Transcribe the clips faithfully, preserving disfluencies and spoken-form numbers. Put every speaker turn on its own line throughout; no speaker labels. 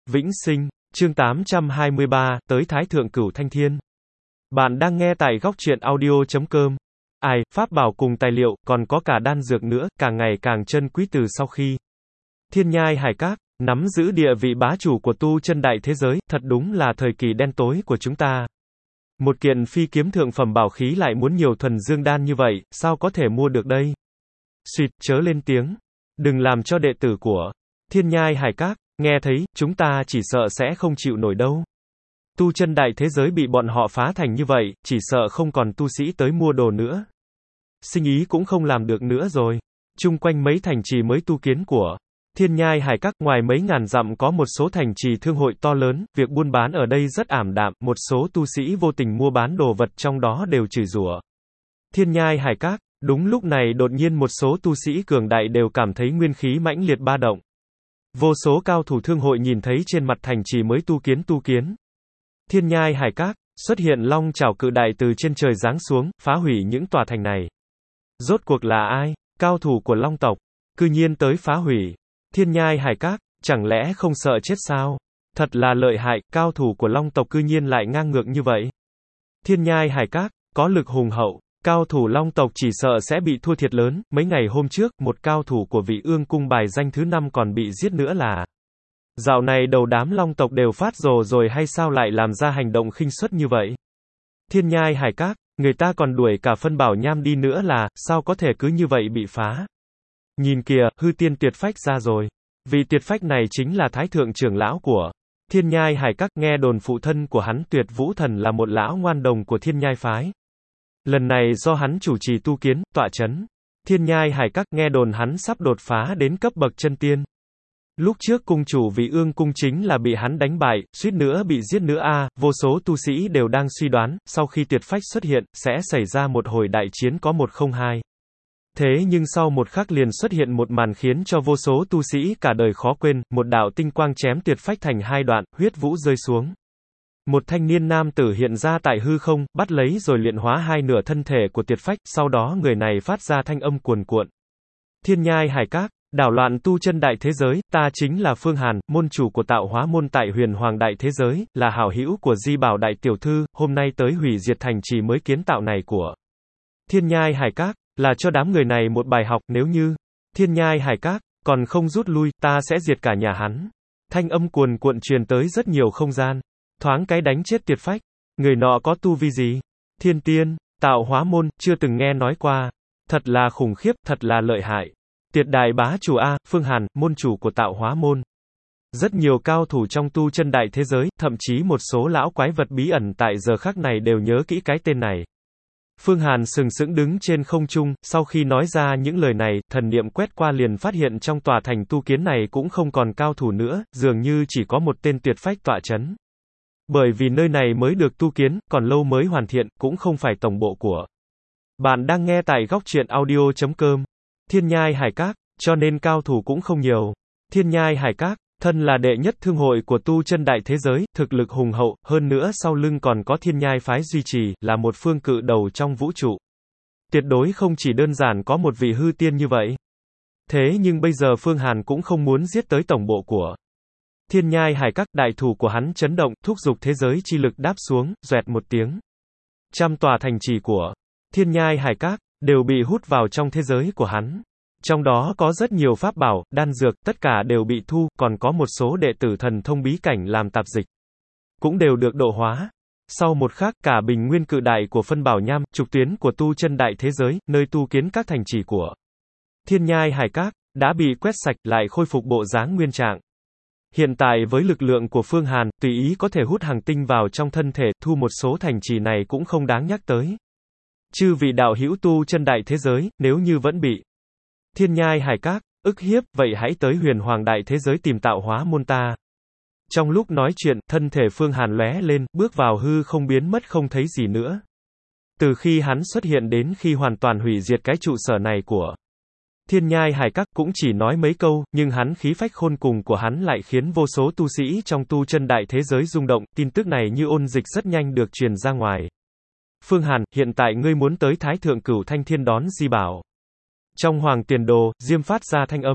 Vĩnh sinh, chương tám trăm hai mươi ba, tới Thái Thượng Cửu Thanh Thiên. Bạn đang nghe tại góc truyện audio chấm com. Ai, pháp bảo cùng tài liệu, còn có cả đan dược nữa, càng ngày càng chân quý từ sau khi Thiên Nhai Hải Các nắm giữ địa vị bá chủ của tu chân đại thế giới, thật đúng là thời kỳ đen tối của chúng ta. Một kiện phi kiếm thượng phẩm bảo khí lại muốn nhiều thuần dương đan như vậy, sao có thể mua được đây? Xuyệt, chớ lên tiếng. Đừng làm cho đệ tử của Thiên Nhai Hải Các nghe thấy, chúng ta chỉ sợ sẽ không chịu nổi đâu. Tu chân đại thế giới bị bọn họ phá thành như vậy, chỉ sợ không còn tu sĩ tới mua đồ nữa. Sinh ý cũng không làm được nữa rồi. Chung quanh mấy thành trì mới tu kiến của Thiên Nhai Hải Các, ngoài mấy ngàn dặm có một số thành trì thương hội to lớn, việc buôn bán ở đây rất ảm đạm, một số tu sĩ vô tình mua bán đồ vật trong đó đều chửi rủa Thiên Nhai Hải Các. Đúng lúc này đột nhiên một số tu sĩ cường đại đều cảm thấy nguyên khí mãnh liệt ba động. Vô số cao thủ thương hội nhìn thấy trên mặt thành trì mới tu kiến tu kiến Thiên Nhai Hải Các, xuất hiện long chảo cự đại từ trên trời giáng xuống, phá hủy những tòa thành này. Rốt cuộc là ai? Cao thủ của Long tộc, cư nhiên tới phá hủy Thiên Nhai Hải Các, chẳng lẽ không sợ chết sao? Thật là lợi hại, cao thủ của Long tộc cư nhiên lại ngang ngược như vậy. Thiên Nhai Hải Các, có lực hùng hậu, cao thủ Long tộc chỉ sợ sẽ bị thua thiệt lớn. Mấy ngày hôm trước, một cao thủ của Vị Ương cung bài danh thứ năm còn bị giết nữa là. Dạo này đầu đám Long tộc đều phát rồ rồi hay sao lại làm ra hành động khinh suất như vậy? Thiên Nhai Hải Các, người ta còn đuổi cả phân bảo nham đi nữa là, sao có thể cứ như vậy bị phá? Nhìn kìa, hư tiên tuyệt phách ra rồi. Vị tuyệt phách này chính là Thái Thượng trưởng lão của Thiên Nhai Hải Các, nghe đồn phụ thân của hắn Tuyệt Vũ Thần là một lão ngoan đồng của Thiên Nhai phái. Lần này do hắn chủ trì tu kiến, tọa chấn Thiên Nhai Hải Các, nghe đồn hắn sắp đột phá đến cấp bậc chân tiên. Lúc trước cung chủ Vị Ương cung chính là bị hắn đánh bại, suýt nữa bị giết nữa a. À, vô số tu sĩ đều đang suy đoán, sau khi tuyệt phách xuất hiện, sẽ xảy ra một hồi đại chiến có một không hai. Thế nhưng sau một khắc liền xuất hiện một màn khiến cho vô số tu sĩ cả đời khó quên, một đạo tinh quang chém tuyệt phách thành hai đoạn, huyết vũ rơi xuống. Một thanh niên nam tử hiện ra tại hư không, bắt lấy rồi luyện hóa hai nửa thân thể của tuyệt phách, sau đó người này phát ra thanh âm cuồn cuộn. Thiên Nhai Hải Các, đảo loạn tu chân đại thế giới, ta chính là Phương Hàn, môn chủ của tạo hóa môn tại huyền hoàng đại thế giới, là hảo hữu của Di Bảo đại tiểu thư, hôm nay tới hủy diệt thành trì mới kiến tạo này của Thiên Nhai Hải Các, là cho đám người này một bài học, nếu như Thiên Nhai Hải Các còn không rút lui, ta sẽ diệt cả nhà hắn. Thanh âm cuồn cuộn truyền tới rất nhiều không gian. Thoáng cái đánh chết tuyệt phách. Người nọ có tu vi gì? Thiên tiên, tạo hóa môn, chưa từng nghe nói qua. Thật là khủng khiếp, thật là lợi hại. Tuyệt đại bá chủ A, Phương Hàn, môn chủ của tạo hóa môn. Rất nhiều cao thủ trong tu chân đại thế giới, thậm chí một số lão quái vật bí ẩn tại giờ khắc này đều nhớ kỹ cái tên này. Phương Hàn sừng sững đứng trên không trung, sau khi nói ra những lời này, thần niệm quét qua liền phát hiện trong tòa thành tu kiến này cũng không còn cao thủ nữa, dường như chỉ có một tên tuyệt phách tọa chấn. Bởi vì nơi này mới được tu kiến, còn lâu mới hoàn thiện, cũng không phải tổng bộ của. Bạn đang nghe tại góc truyện audio chấm com. Thiên Nhai Hải Các, cho nên cao thủ cũng không nhiều. Thiên Nhai Hải Các, thân là đệ nhất thương hội của tu chân đại thế giới, thực lực hùng hậu, hơn nữa sau lưng còn có Thiên Nhai phái duy trì, là một phương cự đầu trong vũ trụ. Tuyệt đối không chỉ đơn giản có một vị hư tiên như vậy. Thế nhưng bây giờ Phương Hàn cũng không muốn giết tới tổng bộ của Thiên Nhai Hải Các, đại thủ của hắn chấn động, thúc giục thế giới chi lực đáp xuống, doẹt một tiếng. Trăm tòa thành trì của Thiên Nhai Hải Các đều bị hút vào trong thế giới của hắn. Trong đó có rất nhiều pháp bảo, đan dược, tất cả đều bị thu, còn có một số đệ tử thần thông bí cảnh làm tạp dịch. Cũng đều được độ hóa. Sau một khắc, cả bình nguyên cự đại của phân bảo nham, trục tuyến của tu chân đại thế giới, nơi tu kiến các thành trì của Thiên Nhai Hải Các, đã bị quét sạch, lại khôi phục bộ dáng nguyên trạng. Hiện tại với lực lượng của Phương Hàn, tùy ý có thể hút hàng tinh vào trong thân thể, thu một số thành trì này cũng không đáng nhắc tới. Chư vị đạo hữu tu chân đại thế giới, nếu như vẫn bị Thiên Nhai Hải Các ức hiếp, vậy hãy tới huyền hoàng đại thế giới tìm tạo hóa môn ta. Trong lúc nói chuyện, thân thể Phương Hàn lóe lên, bước vào hư không biến mất không thấy gì nữa. Từ khi hắn xuất hiện đến khi hoàn toàn hủy diệt cái trụ sở này của Thiên Nhai Hải Các, cũng chỉ nói mấy câu, nhưng hắn khí phách khôn cùng của hắn lại khiến vô số tu sĩ trong tu chân đại thế giới rung động, tin tức này như ôn dịch rất nhanh được truyền ra ngoài. Phương Hàn, hiện tại ngươi muốn tới Thái Thượng Cửu Thanh Thiên đón Di Bảo. Trong Hoàng Tiền Đồ, Diêm phát ra thanh âm.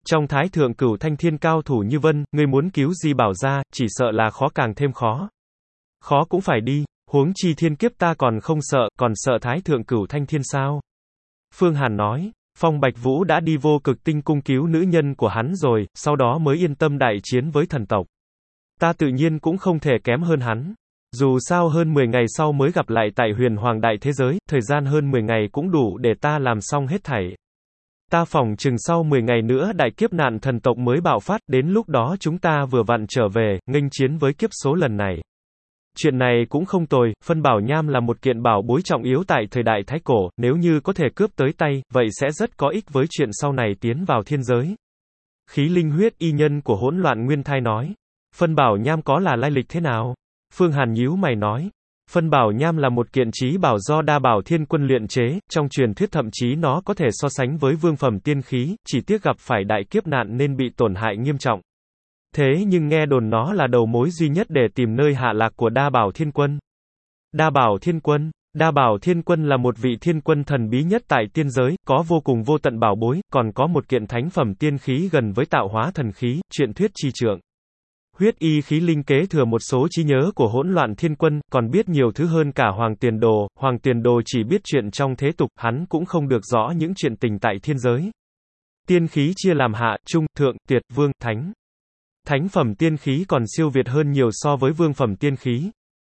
Trong Thái Thượng Cửu Thanh Thiên cao thủ như vân, ngươi muốn cứu Di Bảo ra, chỉ sợ là khó càng thêm khó. Khó cũng phải đi, huống chi thiên kiếp ta còn không sợ, còn sợ Thái Thượng Cửu Thanh Thiên sao? Phương Hàn nói, Phong Bạch Vũ đã đi vô cực tinh cung cứu nữ nhân của hắn rồi, sau đó mới yên tâm đại chiến với thần tộc. Ta tự nhiên cũng không thể kém hơn hắn. Dù sao hơn mười ngày sau mới gặp lại tại huyền hoàng đại thế giới, thời gian hơn mười ngày cũng đủ để ta làm xong hết thảy. Ta phỏng chừng sau mười ngày nữa đại kiếp nạn thần tộc mới bạo phát, đến lúc đó chúng ta vừa vặn trở về, nghênh chiến với kiếp số lần này. Chuyện này cũng không tồi, phân bảo nham là một kiện bảo bối trọng yếu tại thời đại Thái Cổ, nếu như có thể cướp tới tay, vậy sẽ rất có ích với chuyện sau này tiến vào thiên giới. Khí linh huyết y nhân của hỗn loạn nguyên thai nói. Phân bảo nham có là lai lịch thế nào? Phương Hàn nhíu mày nói. Phân bảo nham là một kiện chí bảo do đa bảo thiên quân luyện chế, trong truyền thuyết thậm chí nó có thể so sánh với vương phẩm tiên khí, chỉ tiếc gặp phải đại kiếp nạn nên bị tổn hại nghiêm trọng. Thế nhưng nghe đồn nó là đầu mối duy nhất để tìm nơi hạ lạc của đa bảo thiên quân. Đa bảo thiên quân, đa bảo thiên quân là một vị thiên quân thần bí nhất tại tiên giới, có vô cùng vô tận bảo bối, còn có một kiện thánh phẩm tiên khí gần với tạo hóa thần khí, truyện thuyết chi trượng. Huyết y khí linh kế thừa một số trí nhớ của hỗn loạn thiên quân, còn biết nhiều thứ hơn cả Hoàng Tiền Đồ, Hoàng Tiền Đồ chỉ biết chuyện trong thế tục, hắn cũng không được rõ những chuyện tình tại thiên giới. Tiên khí chia làm hạ, trung, thượng, tuyệt, vương, thánh. Thánh phẩm tiên khí còn siêu việt hơn nhiều so với vương phẩm tiên khí.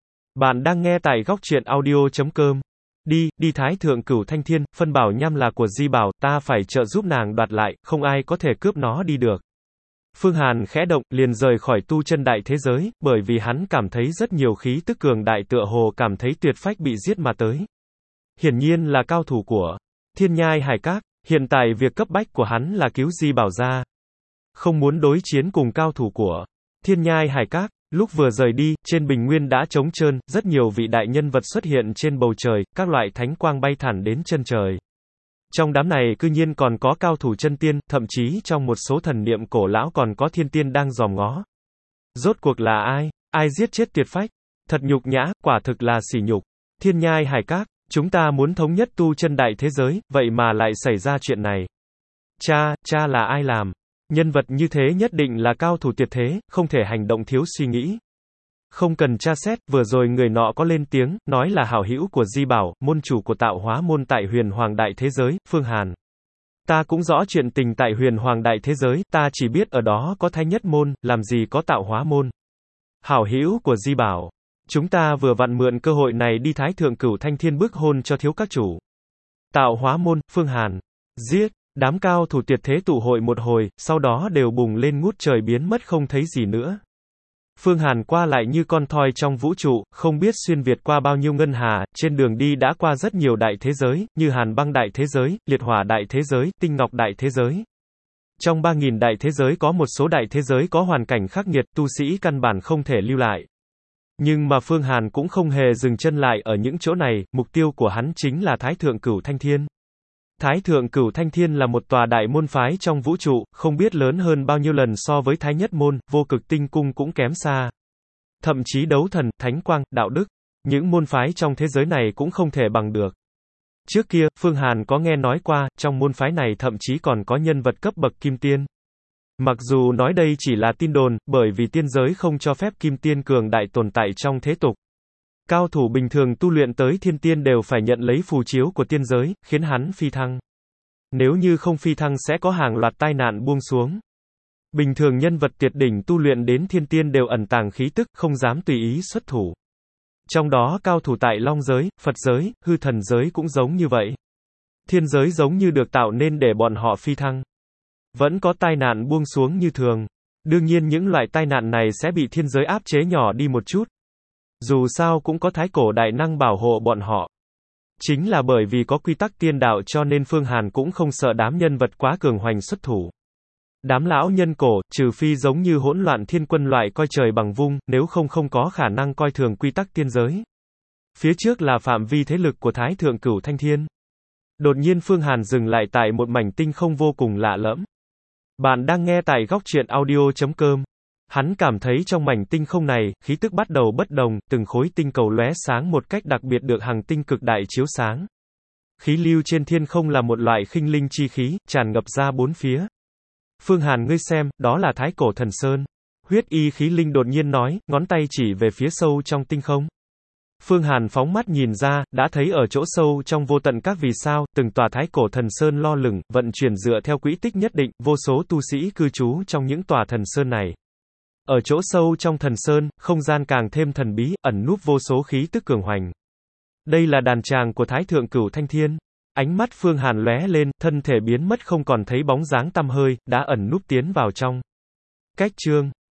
Bạn đang nghe tại góc truyện audio chấm com. Đi, đi Thái Thượng Cửu Thanh Thiên, phân bảo nham là của Di Bảo, ta phải trợ giúp nàng đoạt lại, không ai có thể cướp nó đi được. Phương Hàn khẽ động, liền rời khỏi tu chân đại thế giới, bởi vì hắn cảm thấy rất nhiều khí tức cường đại tựa hồ cảm thấy tuyệt phách bị giết mà tới. Hiển nhiên là cao thủ của Thiên Nhai Hải Các, hiện tại việc cấp bách của hắn là cứu Di Bảo ra. Không muốn đối chiến cùng cao thủ của Thiên Nhai Hải Các. Lúc vừa rời đi, trên bình nguyên đã trống trơn, rất nhiều vị đại nhân vật xuất hiện trên bầu trời, các loại thánh quang bay thẳng đến chân trời. Trong đám này cư nhiên còn có cao thủ chân tiên, thậm chí trong một số thần niệm cổ lão còn có thiên tiên đang dòm ngó. Rốt cuộc là ai? Ai giết chết tuyệt phách? Thật nhục nhã, quả thực là sỉ nhục. Thiên Nhai Hải Các, chúng ta muốn thống nhất tu chân đại thế giới, vậy mà lại xảy ra chuyện này. Cha, cha là ai làm? Nhân vật như thế nhất định là cao thủ tuyệt thế, không thể hành động thiếu suy nghĩ. Không cần tra xét, vừa rồi người nọ có lên tiếng, nói là hảo hữu của Di Bảo, môn chủ của tạo hóa môn tại huyền hoàng đại thế giới, Phương Hàn. Ta cũng rõ chuyện tình tại huyền hoàng đại thế giới, ta chỉ biết ở đó có thái nhất môn, làm gì có tạo hóa môn. Hảo hữu của Di Bảo. Chúng ta vừa vặn mượn cơ hội này đi Thái Thượng Cửu Thanh Thiên bức hôn cho thiếu các chủ. Tạo hóa môn, Phương Hàn. Giết. Đám cao thủ tuyệt thế tụ hội một hồi, sau đó đều bùng lên ngút trời biến mất không thấy gì nữa. Phương Hàn qua lại như con thoi trong vũ trụ, không biết xuyên việt qua bao nhiêu ngân hà, trên đường đi đã qua rất nhiều đại thế giới, như Hàn Băng đại thế giới, Liệt Hỏa đại thế giới, Tinh Ngọc đại thế giới. Trong ba nghìn đại thế giới có một số đại thế giới có hoàn cảnh khắc nghiệt, tu sĩ căn bản không thể lưu lại. Nhưng mà Phương Hàn cũng không hề dừng chân lại ở những chỗ này, mục tiêu của hắn chính là Thái Thượng Cửu Thanh Thiên. Thái Thượng Cửu Thanh Thiên là một tòa đại môn phái trong vũ trụ, không biết lớn hơn bao nhiêu lần so với Thái Nhất Môn, Vô Cực Tinh Cung cũng kém xa. Thậm chí đấu thần, thánh quang, đạo đức, những môn phái trong thế giới này cũng không thể bằng được. Trước kia, Phương Hàn có nghe nói qua, trong môn phái này thậm chí còn có nhân vật cấp bậc kim tiên. Mặc dù nói đây chỉ là tin đồn, bởi vì tiên giới không cho phép kim tiên cường đại tồn tại trong thế tục. Cao thủ bình thường tu luyện tới thiên tiên đều phải nhận lấy phù chiếu của tiên giới, khiến hắn phi thăng. Nếu như không phi thăng sẽ có hàng loạt tai nạn buông xuống. Bình thường nhân vật tuyệt đỉnh tu luyện đến thiên tiên đều ẩn tàng khí tức, không dám tùy ý xuất thủ. Trong đó cao thủ tại Long giới, Phật giới, hư thần giới cũng giống như vậy. Thiên giới giống như được tạo nên để bọn họ phi thăng. Vẫn có tai nạn buông xuống như thường. Đương nhiên những loại tai nạn này sẽ bị thiên giới áp chế nhỏ đi một chút. Dù sao cũng có thái cổ đại năng bảo hộ bọn họ. Chính là bởi vì có quy tắc tiên đạo cho nên Phương Hàn cũng không sợ đám nhân vật quá cường hoành xuất thủ. Đám lão nhân cổ, trừ phi giống như hỗn loạn thiên quân loại coi trời bằng vung, nếu không không có khả năng coi thường quy tắc tiên giới. Phía trước là phạm vi thế lực của Thái Thượng Cửu Thanh Thiên. Đột nhiên Phương Hàn dừng lại tại một mảnh tinh không vô cùng lạ lẫm. Bạn đang nghe tại góc truyện audio chấm com. Hắn cảm thấy trong mảnh tinh không này, khí tức bắt đầu bất đồng, từng khối tinh cầu lóe sáng một cách đặc biệt được hàng tinh cực đại chiếu sáng. Khí lưu trên thiên không là một loại khinh linh chi khí, tràn ngập ra bốn phía. Phương Hàn ngươi xem, đó là Thái Cổ Thần Sơn. Huyết y khí linh đột nhiên nói, ngón tay chỉ về phía sâu trong tinh không. Phương Hàn phóng mắt nhìn ra, đã thấy ở chỗ sâu trong vô tận các vì sao, từng tòa Thái Cổ Thần Sơn lo lửng, vận chuyển dựa theo quỹ tích nhất định, vô số tu sĩ cư trú trong những tòa thần sơn này. Ở chỗ sâu trong thần sơn, không gian càng thêm thần bí, ẩn núp vô số khí tức cường hoành. Đây là đàn tràng của Thái Thượng Cửu Thanh Thiên. Ánh mắt Phương Hàn lóe lên, thân thể biến mất không còn thấy bóng dáng tăm hơi, đã ẩn núp tiến vào trong. Cách chương